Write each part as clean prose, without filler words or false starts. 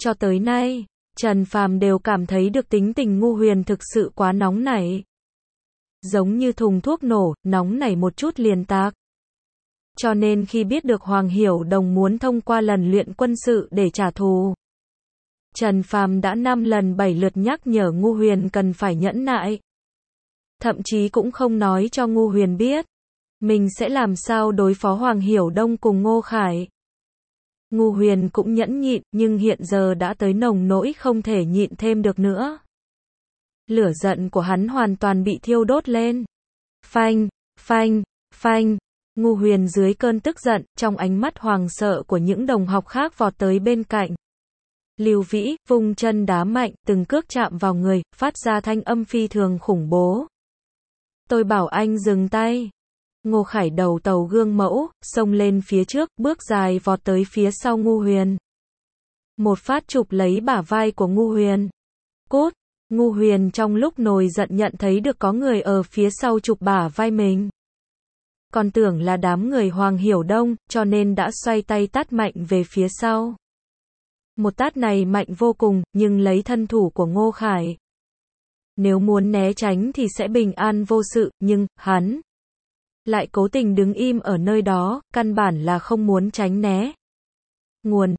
Cho tới nay, Trần Phàm đều cảm thấy được tính tình Ngu Huyền thực sự quá nóng nảy. Giống như thùng thuốc nổ, nóng nảy một chút liền tạc. Cho nên khi biết được Hoàng Hiểu Đồng muốn thông qua lần luyện quân sự để trả thù, Trần Phàm đã 5 lần 7 lượt nhắc nhở Ngu Huyền cần phải nhẫn nại. Thậm chí cũng không nói cho Ngu Huyền biết mình sẽ làm sao đối phó Hoàng Hiểu Đông cùng Ngô Khải. Ngu Huyền cũng nhẫn nhịn, nhưng hiện giờ đã tới nồng nỗi không thể nhịn thêm được nữa. Lửa giận của hắn hoàn toàn bị thiêu đốt lên. Phanh, phanh, phanh. Ngu Huyền dưới cơn tức giận, trong ánh mắt hoảng sợ của những đồng học khác vọt tới bên cạnh. Lưu Vĩ vung chân đá mạnh, từng cước chạm vào người, phát ra thanh âm phi thường khủng bố. Tôi bảo anh dừng tay. Ngô Khải đầu tàu gương mẫu, xông lên phía trước, bước dài vọt tới phía sau Ngu Huyền. Một phát chụp lấy bả vai của Ngu Huyền. Cút! Ngu Huyền trong lúc nổi giận nhận thấy được có người ở phía sau chụp bả vai mình. Còn tưởng là đám người Hoàng Hiểu Đông, cho nên đã xoay tay tát mạnh về phía sau. Một tát này mạnh vô cùng, nhưng lấy thân thủ của Ngô Khải. Nếu muốn né tránh thì sẽ bình an vô sự, nhưng, hắn lại cố tình đứng im ở nơi đó, căn bản là không muốn tránh né. Nguồn: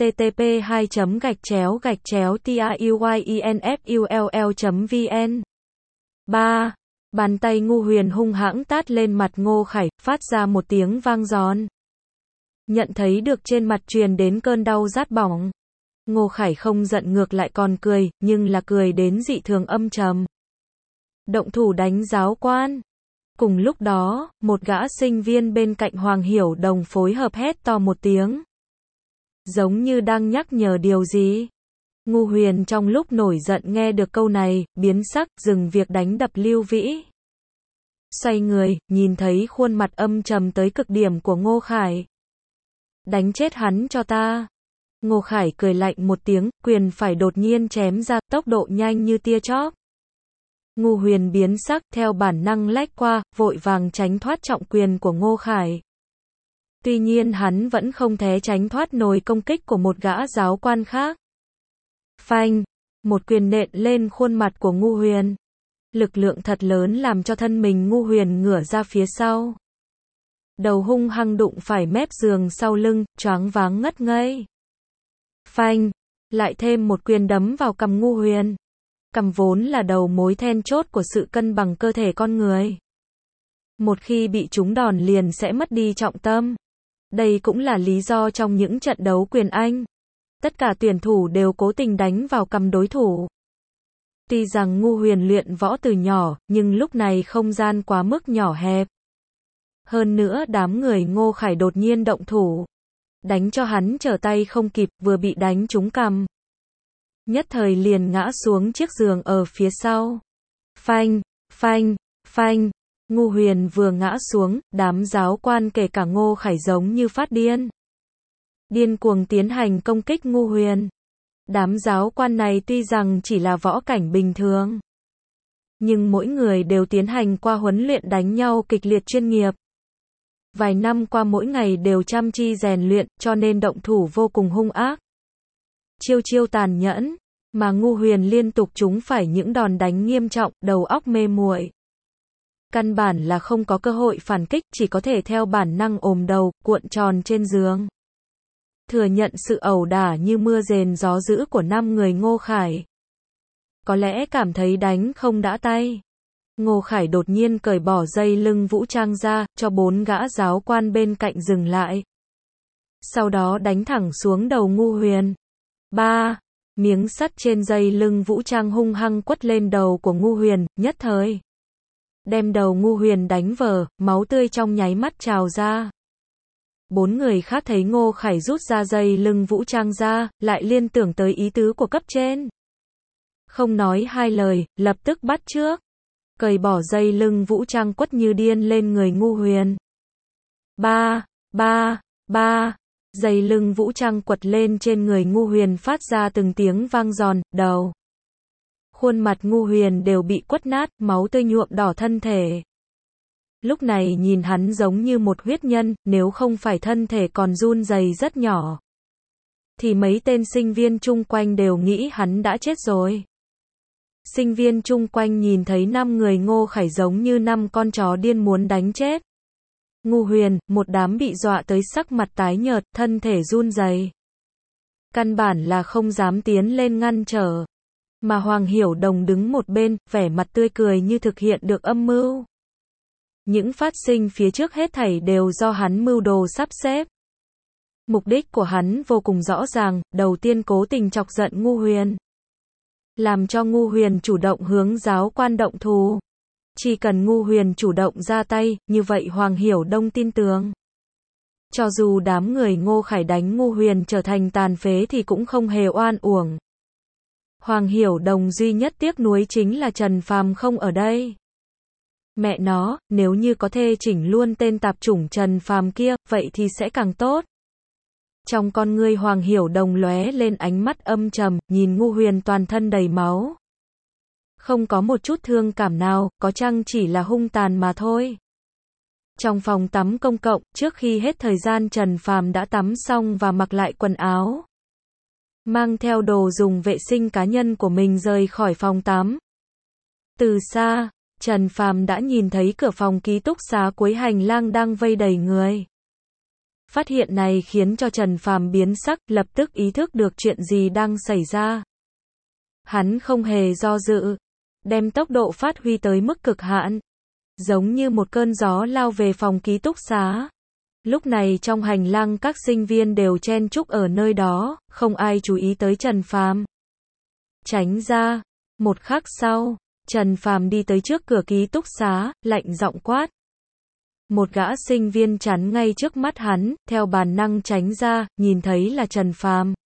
http://truyenfull.vn 3. Bàn tay Ngu Huyền hung hãng tát lên mặt Ngô Khải, phát ra một tiếng vang giòn. Nhận thấy được trên mặt truyền đến cơn đau rát bỏng. Ngô Khải không giận ngược lại còn cười, nhưng là cười đến dị thường âm trầm. Động thủ đánh giáo quan. Cùng lúc đó, một gã sinh viên bên cạnh Hoàng Hiểu Đồng phối hợp hét to một tiếng. Giống như đang nhắc nhở điều gì. Ngu Huyền trong lúc nổi giận nghe được câu này, biến sắc, dừng việc đánh đập Lưu Vĩ. Xoay người, nhìn thấy khuôn mặt âm trầm tới cực điểm của Ngô Khải. Đánh chết hắn cho ta. Ngô Khải cười lạnh một tiếng, quyền phải đột nhiên chém ra, tốc độ nhanh như tia chớp. Ngu Huyền biến sắc, theo bản năng lách qua, vội vàng tránh thoát trọng quyền của Ngô Khải. Tuy nhiên hắn vẫn không thể tránh thoát nổi công kích của một gã giáo quan khác. Phanh! Một quyền nện lên khuôn mặt của Ngu Huyền. Lực lượng thật lớn làm cho thân mình Ngu Huyền ngửa ra phía sau. Đầu hung hăng đụng phải mép giường sau lưng, choáng váng ngất ngây. Phanh! Lại thêm một quyền đấm vào cằm Ngu Huyền. Cằm vốn là đầu mối then chốt của sự cân bằng cơ thể con người. Một khi bị trúng đòn liền sẽ mất đi trọng tâm. Đây cũng là lý do trong những trận đấu quyền Anh, tất cả tuyển thủ đều cố tình đánh vào cằm đối thủ. Tuy rằng Ngu Huyền luyện võ từ nhỏ, nhưng lúc này không gian quá mức nhỏ hẹp. Hơn nữa đám người Ngô Khải đột nhiên động thủ. Đánh cho hắn trở tay không kịp, vừa bị đánh trúng cằm. Nhất thời liền ngã xuống chiếc giường ở phía sau. Phanh, phanh, phanh. Ngu Huyền vừa ngã xuống, đám giáo quan kể cả Ngô Khải giống như phát điên. Điên cuồng tiến hành công kích Ngu Huyền. Đám giáo quan này tuy rằng chỉ là võ cảnh bình thường, nhưng mỗi người đều tiến hành qua huấn luyện đánh nhau kịch liệt chuyên nghiệp. Vài năm qua mỗi ngày đều chăm chỉ rèn luyện, cho nên động thủ vô cùng hung ác. Chiêu chiêu tàn nhẫn, mà Ngu Huyền liên tục trúng phải những đòn đánh nghiêm trọng, đầu óc mê muội. Căn bản là không có cơ hội phản kích, chỉ có thể theo bản năng ôm đầu, cuộn tròn trên giường. Thừa nhận sự ẩu đả như mưa rền gió dữ của 5 người Ngô Khải. Có lẽ cảm thấy đánh không đã tay. Ngô Khải đột nhiên cởi bỏ dây lưng vũ trang ra, cho 4 gã giáo quan bên cạnh dừng lại. Sau đó đánh thẳng xuống đầu Ngu Huyền. 3. Miếng sắt trên dây lưng vũ trang hung hăng quất lên đầu của Ngu Huyền, nhất thời đem đầu Ngu Huyền đánh vỡ, máu tươi trong nháy mắt trào ra. 4 người khác thấy Ngô Khải rút ra dây lưng vũ trang ra, lại liên tưởng tới ý tứ của cấp trên. Không nói hai lời, lập tức bắt chước. Cởi bỏ dây lưng vũ trang quất như điên lên người Ngu Huyền. 3, 3, 3. Dây lưng vũ trang quật lên trên người Ngu Huyền phát ra từng tiếng vang giòn, đầu. Khuôn mặt Ngu Huyền đều bị quất nát, máu tươi nhuộm đỏ thân thể. Lúc này nhìn hắn giống như một huyết nhân, nếu không phải thân thể còn run rẩy rất nhỏ. thì mấy tên sinh viên chung quanh đều nghĩ hắn đã chết rồi. Sinh viên chung quanh nhìn thấy 5 người Ngô Khải giống như 5 con chó điên muốn đánh chết. Ngu Huyền, một đám bị dọa tới sắc mặt tái nhợt, thân thể run rẩy. Căn bản là không dám tiến lên ngăn trở. Mà Hoàng Hiểu Đồng đứng một bên, vẻ mặt tươi cười như thực hiện được âm mưu. Những phát sinh phía trước hết thảy đều do hắn mưu đồ sắp xếp. Mục đích của hắn vô cùng rõ ràng, đầu tiên cố tình chọc giận Ngu Huyền. Làm cho Ngu Huyền chủ động hướng giáo quan động thù. Chỉ cần Ngu Huyền chủ động ra tay, như vậy Hoàng Hiểu Đông tin tưởng. Cho dù đám người Ngô Khải đánh Ngu Huyền trở thành tàn phế thì cũng không hề oan uổng. Hoàng Hiểu Đồng duy nhất tiếc nuối chính là Trần Phàm không ở đây. Mẹ nó, nếu như có thể chỉnh luôn tên tạp chủng Trần Phàm kia, vậy thì sẽ càng tốt. Trong con ngươi Hoàng Hiểu Đồng lóe lên ánh mắt âm trầm, nhìn Ngu Huyền toàn thân đầy máu. Không có một chút thương cảm nào, có chăng chỉ là hung tàn mà thôi. Trong phòng tắm công cộng, trước khi hết thời gian Trần Phàm đã tắm xong và mặc lại quần áo. Mang theo đồ dùng vệ sinh cá nhân của mình rời khỏi phòng tắm. Từ xa, Trần Phàm đã nhìn thấy cửa phòng ký túc xá cuối hành lang đang vây đầy người. Phát hiện này khiến cho Trần Phàm biến sắc, lập tức ý thức được chuyện gì đang xảy ra. Hắn không hề do dự, đem tốc độ phát huy tới mức cực hạn, giống như một cơn gió lao về phòng ký túc xá. Lúc này trong hành lang các sinh viên đều chen chúc ở nơi đó, không ai chú ý tới Trần Phàm. Tránh ra. Một khắc sau, Trần Phàm đi tới trước cửa ký túc xá, lạnh giọng quát. Một gã sinh viên chắn ngay trước mắt hắn, theo bản năng tránh ra, nhìn thấy là Trần Phàm.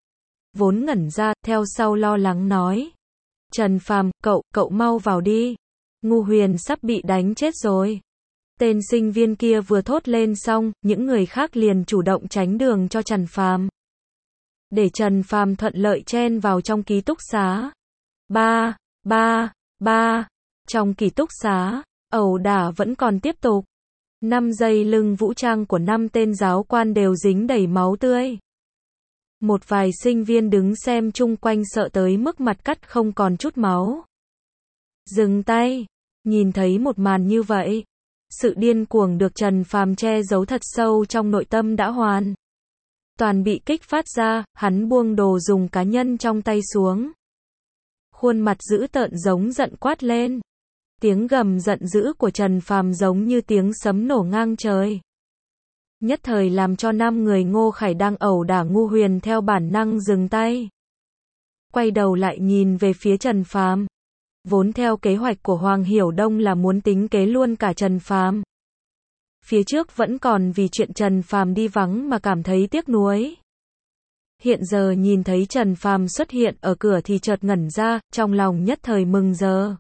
Vốn ngẩn ra, theo sau lo lắng nói. Trần Phàm, cậu mau vào đi. Ngu Huyền sắp bị đánh chết rồi. Tên sinh viên kia vừa thốt lên xong, những người khác liền chủ động tránh đường cho Trần Phàm. Để Trần Phàm thuận lợi chen vào trong ký túc xá. Trong ký túc xá, ẩu đả vẫn còn tiếp tục. 5 dây lưng vũ trang của 5 tên giáo quan đều dính đầy máu tươi. Một vài sinh viên đứng xem chung quanh sợ tới mức mặt cắt không còn chút máu. Dừng tay. Nhìn thấy một màn như vậy, sự điên cuồng được Trần Phàm che giấu thật sâu trong nội tâm đã hoàn toàn bị kích phát ra, hắn buông đồ dùng cá nhân trong tay xuống. Khuôn mặt dữ tợn giống giận quát lên. Tiếng gầm giận dữ của Trần Phàm giống như tiếng sấm nổ ngang trời. Nhất thời làm cho 5 người Ngô Khải đang ẩu đả Ngu Huyền theo bản năng dừng tay. Quay đầu lại nhìn về phía Trần Phàm. Vốn theo kế hoạch của Hoàng Hiểu Đông là muốn tính kế luôn cả Trần Phàm. Phía trước vẫn còn vì chuyện Trần Phàm đi vắng mà cảm thấy tiếc nuối. Hiện giờ nhìn thấy Trần Phàm xuất hiện ở cửa thì chợt ngẩn ra, trong lòng nhất thời mừng rỡ.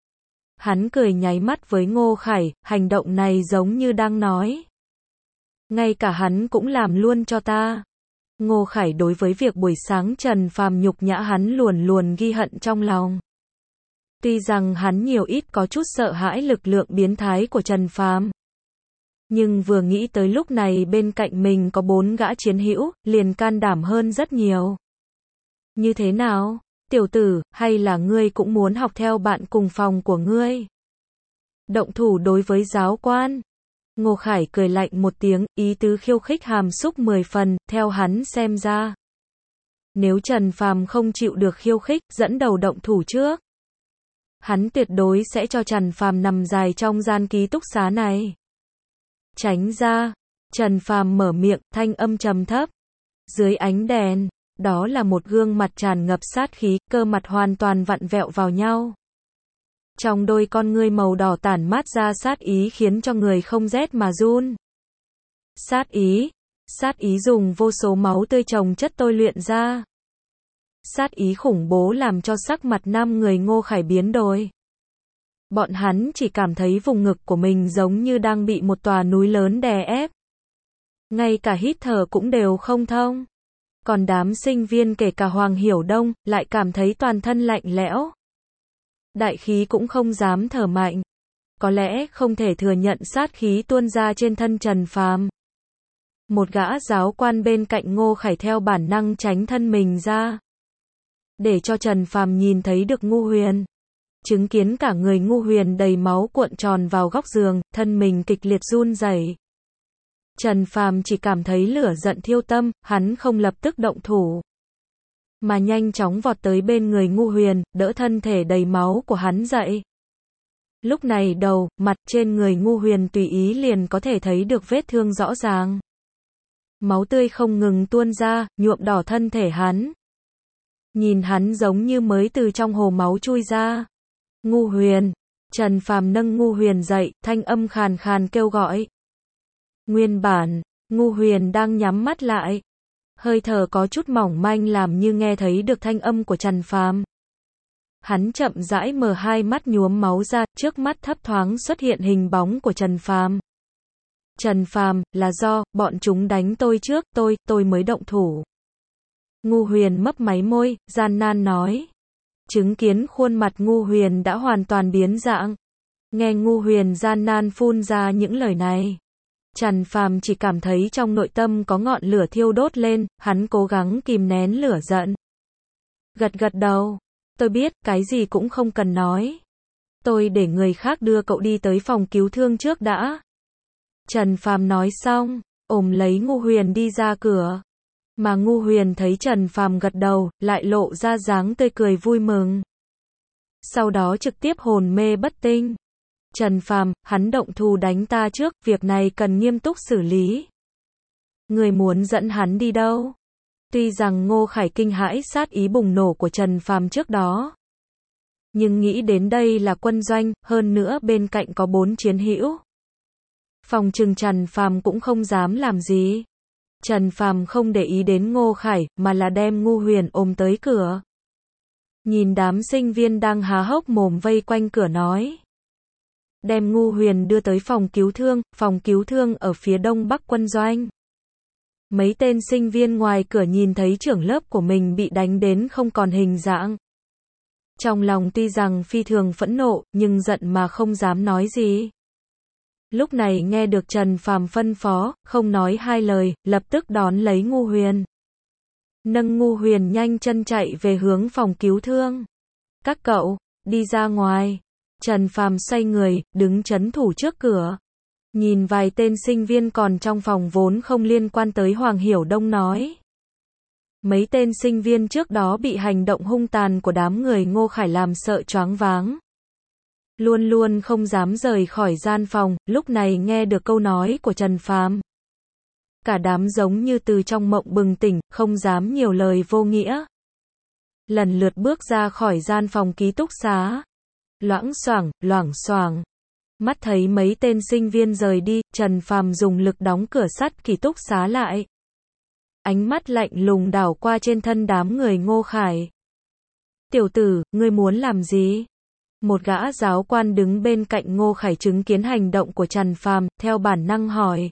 Hắn cười nháy mắt với Ngô Khải, hành động này giống như đang nói. Ngay cả hắn cũng làm luôn cho ta. Ngô Khải đối với việc buổi sáng Trần Phàm nhục nhã hắn luôn ghi hận trong lòng. Tuy rằng hắn nhiều ít có chút sợ hãi lực lượng biến thái của Trần Phàm, nhưng vừa nghĩ tới lúc này bên cạnh mình có 4 gã chiến hữu, liền can đảm hơn rất nhiều. Như thế nào, tiểu tử, hay là ngươi cũng muốn học theo bạn cùng phòng của ngươi? Động thủ đối với giáo quan. Ngô Khải cười lạnh một tiếng, ý tứ khiêu khích hàm xúc 10 phần, theo hắn xem ra. Nếu Trần Phàm không chịu được khiêu khích, dẫn đầu động thủ trước, hắn tuyệt đối sẽ cho Trần Phàm nằm dài trong gian ký túc xá này. Tránh ra. Trần Phàm mở miệng, thanh âm trầm thấp. Dưới ánh đèn, đó là một gương mặt tràn ngập sát khí, cơ mặt hoàn toàn vặn vẹo vào nhau. Trong đôi con ngươi màu đỏ tản mát ra sát ý khiến cho người không rét mà run. Sát ý dùng vô số máu tươi chồng chất tôi luyện ra. Sát ý khủng bố làm cho sắc mặt 5 người Ngô Khải biến đổi. Bọn hắn chỉ cảm thấy vùng ngực của mình giống như đang bị một tòa núi lớn đè ép. Ngay cả hít thở cũng đều không thông. Còn đám sinh viên kể cả Hoàng Hiểu Đông, lại cảm thấy toàn thân lạnh lẽo. Đại khí cũng không dám thở mạnh. Có lẽ không thể thừa nhận sát khí tuôn ra trên thân Trần Phàm. Một gã giáo quan bên cạnh Ngô Khải theo bản năng tránh thân mình ra, để cho Trần Phàm nhìn thấy được Ngu Huyền. Chứng kiến cả người Ngu Huyền đầy máu cuộn tròn vào góc giường, thân mình kịch liệt run rẩy. Trần Phàm chỉ cảm thấy lửa giận thiêu tâm, hắn không lập tức động thủ, mà nhanh chóng vọt tới bên người Ngu Huyền, đỡ thân thể đầy máu của hắn dậy. Lúc này đầu, mặt trên người Ngu Huyền tùy ý liền có thể thấy được vết thương rõ ràng. Máu tươi không ngừng tuôn ra, nhuộm đỏ thân thể hắn. Nhìn hắn giống như mới từ trong hồ máu chui ra. Ngu Huyền. Trần Phàm nâng Ngu Huyền dậy, thanh âm khàn khàn kêu gọi. Nguyên bản, Ngu Huyền đang nhắm mắt lại. Hơi thở có chút mỏng manh làm như nghe thấy được thanh âm của Trần Phàm. Hắn chậm rãi mở hai mắt nhuốm máu ra, trước mắt thấp thoáng xuất hiện hình bóng của Trần Phàm. Trần Phàm, là do bọn chúng đánh tôi trước, tôi mới động thủ. Ngu Huyền mấp máy môi, gian nan nói. Chứng kiến khuôn mặt Ngu Huyền đã hoàn toàn biến dạng. Nghe Ngu Huyền gian nan phun ra những lời này, Trần Phàm chỉ cảm thấy trong nội tâm có ngọn lửa thiêu đốt lên, hắn cố gắng kìm nén lửa giận. Gật gật đầu, tôi biết, cái gì cũng không cần nói. Tôi để người khác đưa cậu đi tới phòng cứu thương trước đã. Trần Phàm nói xong, ôm lấy Ngu Huyền đi ra cửa. Mà Ngu Huyền thấy Trần Phàm gật đầu, lại lộ ra dáng tươi cười vui mừng. Sau đó trực tiếp hồn mê bất tinh. Trần Phàm, hắn động thủ đánh ta trước, việc này cần nghiêm túc xử lý. Người muốn dẫn hắn đi đâu? Tuy rằng Ngô Khải kinh hãi sát ý bùng nổ của Trần Phàm trước đó, nhưng nghĩ đến đây là quân doanh, hơn nữa bên cạnh có 4 chiến hữu, phòng trừng Trần Phàm cũng không dám làm gì. Trần Phàm không để ý đến Ngô Khải, mà là đem Ngu Huyền ôm tới cửa. Nhìn đám sinh viên đang há hốc mồm vây quanh cửa nói. Đem Ngu Huyền đưa tới phòng cứu thương ở phía đông bắc quân doanh. Mấy tên sinh viên ngoài cửa nhìn thấy trưởng lớp của mình bị đánh đến không còn hình dạng. Trong lòng tuy rằng phi thường phẫn nộ, nhưng giận mà không dám nói gì. Lúc này nghe được Trần Phàm phân phó, không nói hai lời, lập tức đón lấy Ngu Huyền. Nâng Ngu Huyền nhanh chân chạy về hướng phòng cứu thương. Các cậu, đi ra ngoài. Trần Phàm xoay người, đứng trấn thủ trước cửa. Nhìn vài tên sinh viên còn trong phòng vốn không liên quan tới Hoàng Hiểu Đông nói. Mấy tên sinh viên trước đó bị hành động hung tàn của đám người Ngô Khải làm sợ choáng váng. Luôn luôn không dám rời khỏi gian phòng, lúc này nghe được câu nói của Trần Phàm. Cả đám giống như từ trong mộng bừng tỉnh, không dám nhiều lời vô nghĩa. Lần lượt bước ra khỏi gian phòng ký túc xá. Loảng xoảng. Mắt thấy mấy tên sinh viên rời đi, Trần Phàm dùng lực đóng cửa sắt ký túc xá lại. Ánh mắt lạnh lùng đảo qua trên thân đám người Ngô Khải. Tiểu tử, ngươi muốn làm gì? Một gã giáo quan đứng bên cạnh Ngô Khải chứng kiến hành động của Trần Phàm, theo bản năng hỏi.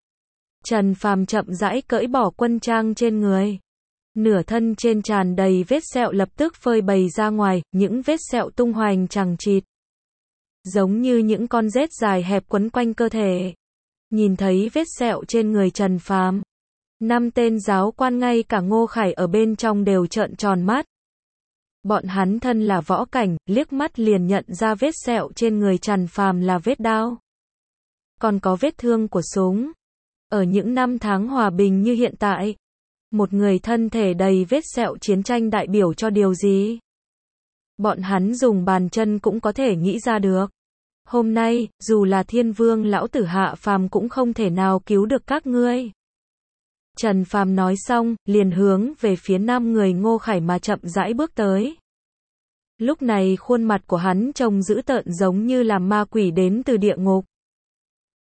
Trần Phàm chậm rãi cởi bỏ quân trang trên người. Nửa thân trên tràn đầy vết sẹo lập tức phơi bày ra ngoài, những vết sẹo tung hoành chằng chịt. Giống như những con rết dài hẹp quấn quanh cơ thể. Nhìn thấy vết sẹo trên người Trần Phàm, 5 tên giáo quan ngay cả Ngô Khải ở bên trong đều trợn tròn mắt. Bọn hắn thân là võ cảnh, liếc mắt liền nhận ra vết sẹo trên người Trần Phàm là vết đao. Còn có vết thương của súng. Ở những năm tháng hòa bình như hiện tại, một người thân thể đầy vết sẹo chiến tranh đại biểu cho điều gì? Bọn hắn dùng bàn chân cũng có thể nghĩ ra được. Hôm nay, dù là Thiên Vương lão tử hạ phàm cũng không thể nào cứu được các ngươi. Trần Phàm nói xong, liền hướng về phía 5 người Ngô Khải mà chậm rãi bước tới. Lúc này khuôn mặt của hắn trông dữ tợn giống như là ma quỷ đến từ địa ngục.